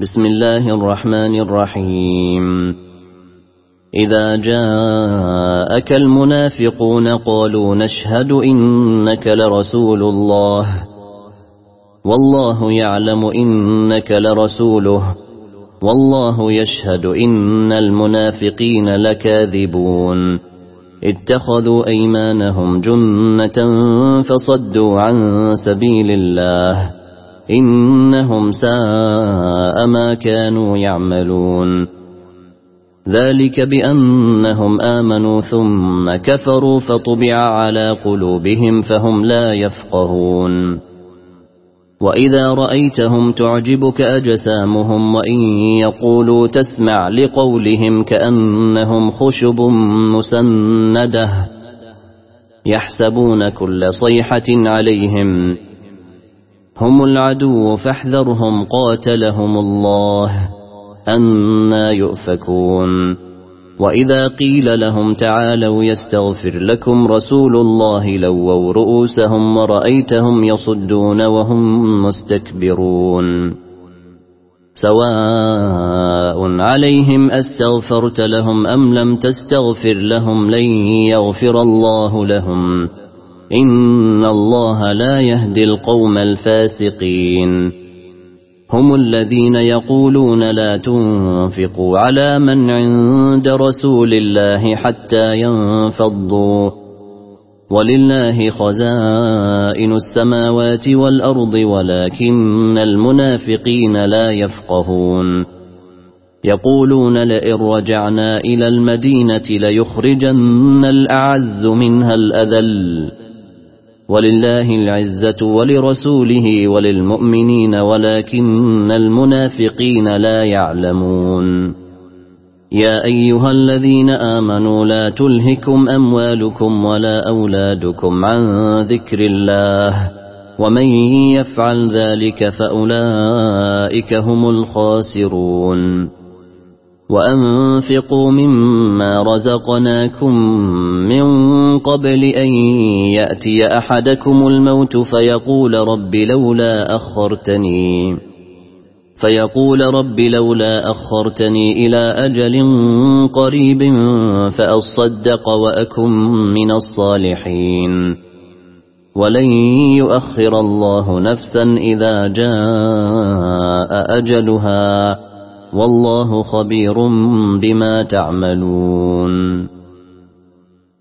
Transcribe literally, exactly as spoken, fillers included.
بسم الله الرحمن الرحيم إذا جاءك المنافقون قالوا نشهد إنك لرسول الله والله يعلم إنك لرسوله والله يشهد إن المنافقين لكاذبون اتخذوا أيمانهم جنة فصدوا عن سبيل الله إنهم ساء ما كانوا يعملون ذلك بأنهم آمنوا ثم كفروا فطبع على قلوبهم فهم لا يفقهون وإذا رأيتهم تعجبك أجسامهم وإن يقولوا تسمع لقولهم كأنهم خشب مسندة يحسبون كل صيحة عليهم هم العدو فاحذرهم قاتلهم الله أنى يؤفكون وإذا قيل لهم تعالوا يستغفر لكم رسول الله لووا رؤوسهم ورأيتهم يصدون وهم مستكبرون سواء عليهم أستغفرت لهم أم لم تستغفر لهم لن يغفر الله لهم إن الله لا يهدي القوم الفاسقين هم الذين يقولون لا تنفقوا على من عند رسول الله حتى ينفضوا ولله خزائن السماوات والأرض ولكن المنافقين لا يفقهون يقولون لئن رجعنا إلى المدينة ليخرجن الأعز منها الأذل ولله العزة ولرسوله وللمؤمنين ولكن المنافقين لا يعلمون يا أيها الذين آمنوا لا تلهكم أموالكم ولا أولادكم عن ذكر الله ومن يفعل ذلك فأولئك هم الخاسرون وأنفقوا مما رزقناكم من قبل أن يأتي أحدكم الموت فيقول رب لولا أخرتني فيقول رب لولا أخرتني إلى أجل قريب فأصدق وأكن من الصالحين ولن يؤخر الله نفسا إذا جاء أجلها والله خبير بما تعملون